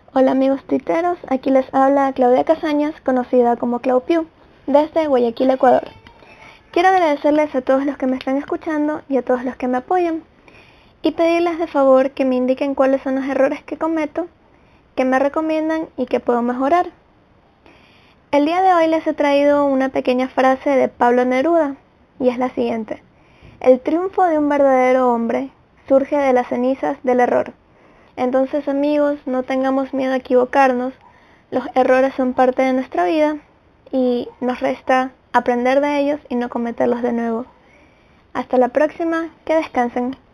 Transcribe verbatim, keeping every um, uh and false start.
Hola amigos tuiteros, aquí les habla Claudia Casañas, conocida como Clau Piu, desde Guayaquil, Ecuador. Quiero agradecerles a todos los que me están escuchando y a todos los que me apoyan, y pedirles de favor que me indiquen cuáles son los errores que cometo, que me recomiendan y que puedo mejorar. El día de hoy les he traído una pequeña frase de Pablo Neruda, y es la siguiente: el triunfo de un verdadero hombre surge de las cenizas del error. Entonces amigos, no tengamos miedo a equivocarnos, los errores son parte de nuestra vida y nos resta aprender de ellos y no cometerlos de nuevo. Hasta la próxima, que descansen.